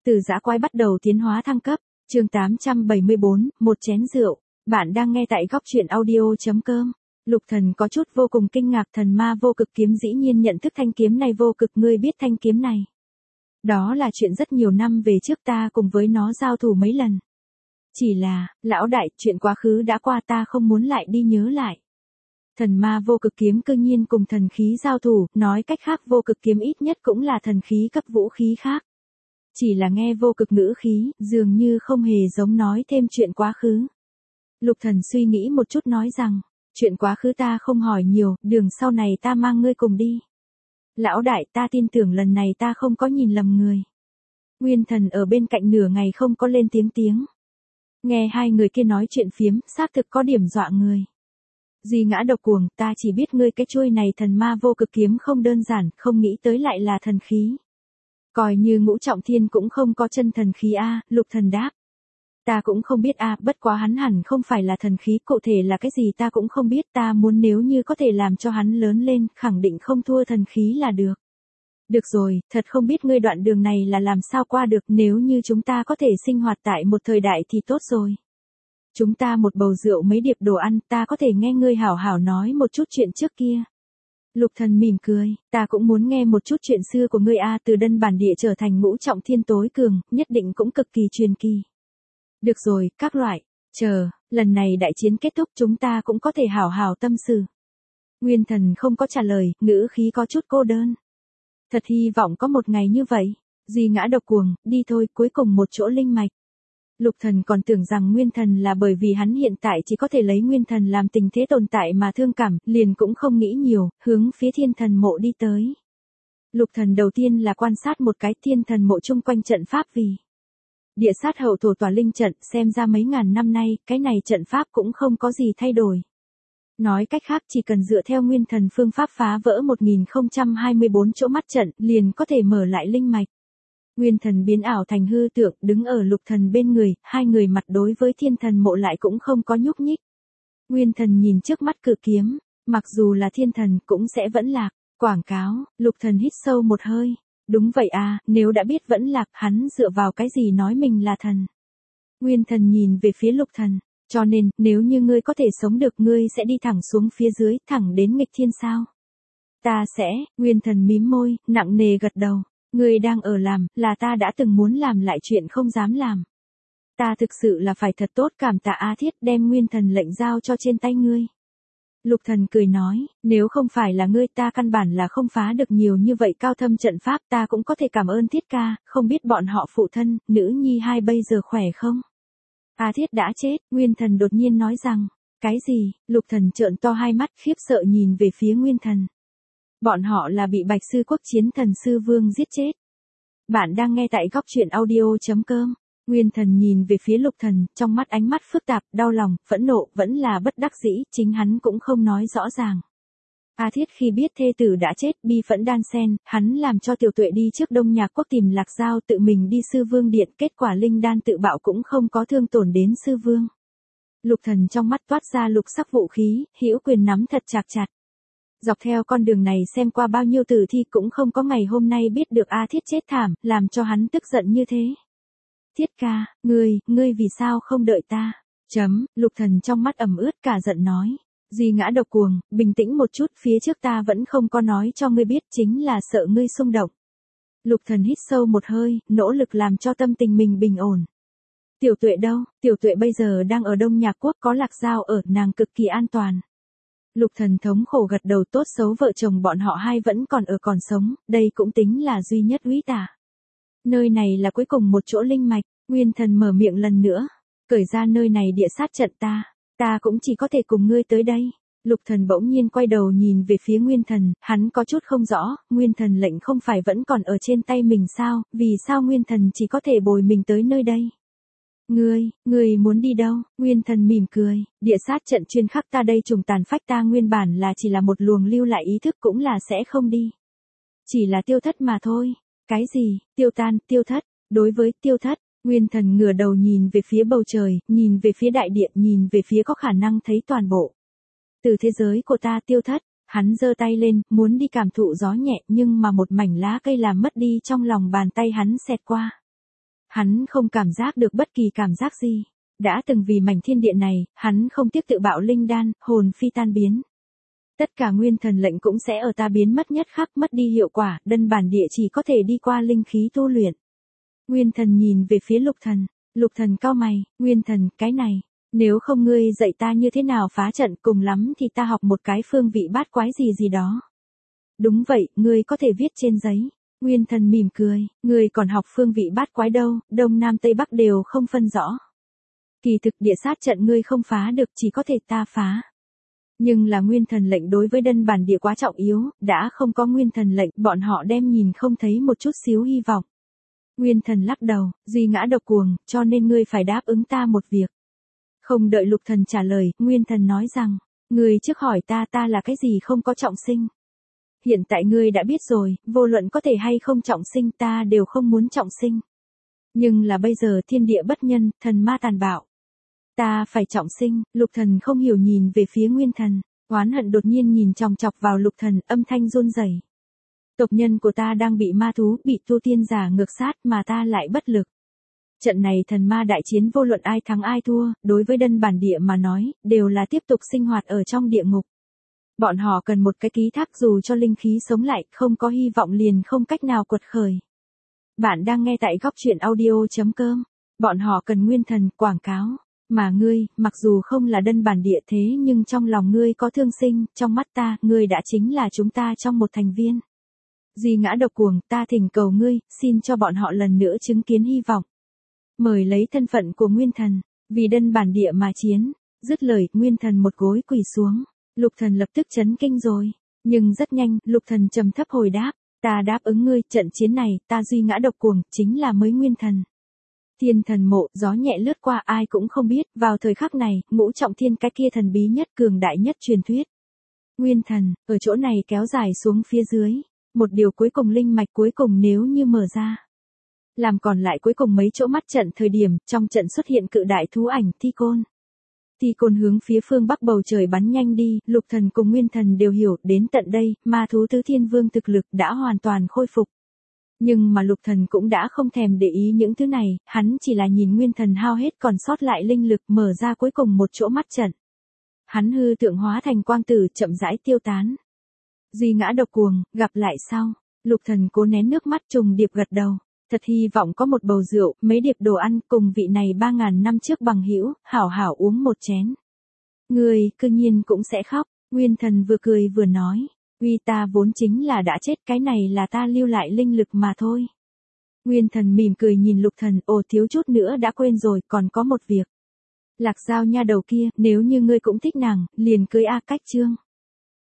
Từ dã quái bắt đầu tiến hóa thăng cấp, chương 874, một chén rượu. Bạn đang nghe tại góc truyện audio.com. Lục Thần có chút vô cùng kinh ngạc, thần ma vô cực kiếm dĩ nhiên nhận thức thanh kiếm này vô cực, ngươi biết thanh kiếm này. Đó là chuyện rất nhiều năm về trước ta cùng với nó giao thủ mấy lần. Chỉ là, lão đại, chuyện quá khứ đã qua ta không muốn lại đi nhớ lại. Thần ma vô cực kiếm cư nhiên cùng thần khí giao thủ, nói cách khác vô cực kiếm ít nhất cũng là thần khí cấp vũ khí khác. Chỉ là nghe vô cực ngữ khí, dường như không hề giống nói thêm chuyện quá khứ. Lục Thần suy nghĩ một chút nói rằng, chuyện quá khứ ta không hỏi nhiều, đường sau này ta mang ngươi cùng đi. Lão đại, ta tin tưởng lần này ta không có nhìn lầm người. Nguyên Thần ở bên cạnh nửa ngày không có lên tiếng. Nghe hai người kia nói chuyện phiếm, xác thực có điểm dọa người. Duy ngã độc cuồng, ta chỉ biết ngươi cái chuôi này thần ma vô cực kiếm không đơn giản, không nghĩ tới lại là thần khí. Coi như Ngũ Trọng Thiên cũng không có chân thần khí a, Lục Thần đáp. Ta cũng không biết a, bất quá hắn hẳn không phải là thần khí, cụ thể là cái gì ta cũng không biết, ta muốn nếu như có thể làm cho hắn lớn lên, khẳng định không thua thần khí là được. Được rồi, thật không biết ngươi đoạn đường này là làm sao qua được, nếu như chúng ta có thể sinh hoạt tại một thời đại thì tốt rồi. Chúng ta một bầu rượu mấy điệp đồ ăn, ta có thể nghe ngươi hảo hảo nói một chút chuyện trước kia. Lục Thần mỉm cười, ta cũng muốn nghe một chút chuyện xưa của ngươi a, từ Đơn bản địa trở thành Ngũ Trọng Thiên tối cường, nhất định cũng cực kỳ truyền kỳ. Được rồi, các loại, chờ, lần này đại chiến kết thúc chúng ta cũng có thể hảo hảo tâm sự. Nguyên Thần không có trả lời, ngữ khí có chút cô đơn. Thật hy vọng có một ngày như vậy. Duy ngã độc cuồng, đi thôi, cuối cùng một chỗ linh mạch. Lục Thần còn tưởng rằng Nguyên Thần là bởi vì hắn hiện tại chỉ có thể lấy Nguyên Thần làm tình thế tồn tại mà thương cảm, liền cũng không nghĩ nhiều, hướng phía Thiên Thần mộ đi tới. Lục Thần đầu tiên là quan sát một cái Thiên Thần mộ chung quanh trận pháp vì địa sát hậu thổ tỏa linh trận, xem ra mấy ngàn năm nay, cái này trận pháp cũng không có gì thay đổi. Nói cách khác chỉ cần dựa theo Nguyên Thần phương pháp phá vỡ 1024 chỗ mắt trận, liền có thể mở lại linh mạch. Nguyên Thần biến ảo thành hư tượng, đứng ở Lục Thần bên người, hai người mặt đối với Thiên Thần mộ lại cũng không có nhúc nhích. Nguyên Thần nhìn trước mắt cự kiếm, mặc dù là thiên thần cũng sẽ vẫn lạc. Quảng cáo, Lục Thần hít sâu một hơi. Đúng vậy à, nếu đã biết vẫn lạc, hắn dựa vào cái gì nói mình là thần. Nguyên Thần nhìn về phía Lục Thần, cho nên, nếu như ngươi có thể sống được, ngươi sẽ đi thẳng xuống phía dưới, thẳng đến nghịch thiên sao? Ta sẽ, Nguyên Thần mím môi, nặng nề gật đầu. Ngươi đang ở làm, là ta đã từng muốn làm lại chuyện không dám làm. Ta thực sự là phải thật tốt cảm tạ A Thiết, đem Nguyên Thần lệnh giao cho trên tay ngươi. Lục Thần cười nói, nếu không phải là ngươi ta căn bản là không phá được nhiều như vậy cao thâm trận pháp, ta cũng có thể cảm ơn Thiết ca, không biết bọn họ phụ thân, nữ nhi hai bây giờ khỏe không? A Thiết đã chết, Nguyên Thần đột nhiên nói rằng, cái gì? Lục Thần trợn to hai mắt khiếp sợ nhìn về phía Nguyên Thần. Bọn họ là bị Bạch Sư Quốc Chiến Thần Sư Vương giết chết. Bạn đang nghe tại góc truyện audio.com. Nguyên Thần nhìn về phía Lục Thần, trong mắt ánh mắt phức tạp, đau lòng, phẫn nộ, vẫn là bất đắc dĩ, chính hắn cũng không nói rõ ràng. A Thiết khi biết thê tử đã chết, bi phẫn đan sen, hắn làm cho Tiểu Tuệ đi trước Đông Nhạc Quốc tìm Lạc Giao, tự mình đi Sư Vương điện, kết quả linh đan tự bạo cũng không có thương tổn đến Sư Vương. Lục Thần trong mắt toát ra lục sắc vũ khí, hữu quyền nắm thật chặt chặt. Dọc theo con đường này xem qua bao nhiêu tử thi cũng không có ngày hôm nay biết được A Thiết chết thảm, làm cho hắn tức giận như thế. Thiết ca, ngươi vì sao không đợi ta? Lục Thần trong mắt ẩm ướt cả giận nói. Duy ngã độc cuồng, bình tĩnh một chút, phía trước ta vẫn không có nói cho ngươi biết, chính là sợ ngươi xung động. Lục Thần hít sâu một hơi, nỗ lực làm cho tâm tình mình bình ổn. Tiểu Tuệ đâu? Tiểu Tuệ bây giờ đang ở Đông Nhạc Quốc, có Lạc Giao ở, nàng cực kỳ an toàn. Lục Thần thống khổ gật đầu, tốt xấu vợ chồng bọn họ hai vẫn còn ở còn sống, đây cũng tính là duy nhất úy tả. Nơi này là cuối cùng một chỗ linh mạch, Nguyên Thần mở miệng lần nữa, cởi ra nơi này địa sát trận ta cũng chỉ có thể cùng ngươi tới đây. Lục Thần bỗng nhiên quay đầu nhìn về phía Nguyên Thần, hắn có chút không rõ, Nguyên Thần lệnh không phải vẫn còn ở trên tay mình sao, vì sao Nguyên Thần chỉ có thể bồi mình tới nơi đây? Ngươi muốn đi đâu? Nguyên Thần mỉm cười, địa sát trận chuyên khắc ta đây trùng tàn phách ta nguyên bản là chỉ là một luồng lưu lại ý thức cũng là sẽ không đi. Chỉ là tiêu thất mà thôi. Cái gì? Tiêu tan, tiêu thất. Đối với tiêu thất, Nguyên Thần ngửa đầu nhìn về phía bầu trời, nhìn về phía đại địa, nhìn về phía có khả năng thấy toàn bộ. Từ thế giới của ta tiêu thất, hắn giơ tay lên, muốn đi cảm thụ gió nhẹ, nhưng mà một mảnh lá cây làm mất đi trong lòng bàn tay hắn xẹt qua. Hắn không cảm giác được bất kỳ cảm giác gì. Đã từng vì mảnh thiên địa này, hắn không tiếc tự bạo linh đan, hồn phi tan biến. Tất cả nguyên thần lệnh cũng sẽ ở ta biến mất nhất khắc, mất đi hiệu quả, đơn bản địa chỉ có thể đi qua linh khí tu luyện. Nguyên thần nhìn về phía lục thần cau mày, nguyên thần, cái này, nếu không ngươi dạy ta như thế nào phá trận, cùng lắm thì ta học một cái phương vị bát quái gì gì đó. Đúng vậy, ngươi có thể viết trên giấy. Nguyên thần mỉm cười, ngươi còn học phương vị bát quái đâu, đông nam tây bắc đều không phân rõ. Kỳ thực địa sát trận ngươi không phá được, chỉ có thể ta phá. Nhưng là nguyên thần lệnh đối với đơn bản địa quá trọng yếu, đã không có nguyên thần lệnh, bọn họ đem nhìn không thấy một chút xíu hy vọng. Nguyên thần lắc đầu, duy ngã độc cuồng, cho nên ngươi phải đáp ứng ta một việc. Không đợi lục thần trả lời, nguyên thần nói rằng, ngươi trước hỏi ta là cái gì không có trọng sinh. Hiện tại ngươi đã biết rồi, vô luận có thể hay không trọng sinh ta đều không muốn trọng sinh. Nhưng là bây giờ thiên địa bất nhân, thần ma tàn bạo. Ta phải trọng sinh, lục thần không hiểu nhìn về phía nguyên thần, oán hận đột nhiên nhìn chòng chọc vào lục thần, âm thanh run rẩy. Tộc nhân của ta đang bị ma thú, bị tu tiên giả ngược sát mà ta lại bất lực. Trận này thần ma đại chiến vô luận ai thắng ai thua, đối với đơn bản địa mà nói, đều là tiếp tục sinh hoạt ở trong địa ngục. Bọn họ cần một cái ký thác dù cho linh khí sống lại, không có hy vọng liền không cách nào quật khởi. Bạn đang nghe tại góc truyện audio.com. Bọn họ cần nguyên thần, quảng cáo. Mà ngươi, mặc dù không là đơn bản địa thế nhưng trong lòng ngươi có thương sinh, trong mắt ta, ngươi đã chính là chúng ta trong một thành viên. Duy ngã độc cuồng, ta thỉnh cầu ngươi, xin cho bọn họ lần nữa chứng kiến hy vọng. Mời lấy thân phận của nguyên thần, vì đơn bản địa mà chiến. Dứt lời, nguyên thần một gối quỳ xuống. Lục thần lập tức chấn kinh rồi. Nhưng rất nhanh, lục thần trầm thấp hồi đáp. Ta đáp ứng ngươi, trận chiến này, ta duy ngã độc cuồng, chính là mới nguyên thần. Thiên thần mộ, gió nhẹ lướt qua ai cũng không biết, vào thời khắc này, ngũ trọng thiên cái kia thần bí nhất, cường đại nhất truyền thuyết. Nguyên thần, ở chỗ này kéo dài xuống phía dưới. Một điều cuối cùng linh mạch cuối cùng nếu như mở ra. Làm còn lại cuối cùng mấy chỗ mắt trận thời điểm, trong trận xuất hiện cự đại thú ảnh Thi Côn. Thi Côn hướng phía phương bắc bầu trời bắn nhanh đi, lục thần cùng nguyên thần đều hiểu, đến tận đây, ma thú tứ thiên vương thực lực đã hoàn toàn khôi phục. Nhưng mà lục thần cũng đã không thèm để ý những thứ này, hắn chỉ là nhìn nguyên thần hao hết còn sót lại linh lực mở ra cuối cùng một chỗ mắt trận. Hắn hư tượng hóa thành quang tử chậm rãi tiêu tán. Duy ngã độc cuồng, gặp lại sau. Lục thần cố nén nước mắt trùng điệp gật đầu. Thật hy vọng có một bầu rượu, mấy điệp đồ ăn cùng vị này 3.000 năm trước bằng hữu, hảo hảo uống một chén. Người, cư nhiên cũng sẽ khóc. Nguyên thần vừa cười vừa nói. Uy ta vốn chính là đã chết, cái này là ta lưu lại linh lực mà thôi. Nguyên thần mỉm cười nhìn lục thần, ồ thiếu chút nữa đã quên rồi, còn có một việc. Lạc Giao nha đầu kia, nếu như ngươi cũng thích nàng, liền cưới A Cách Trương.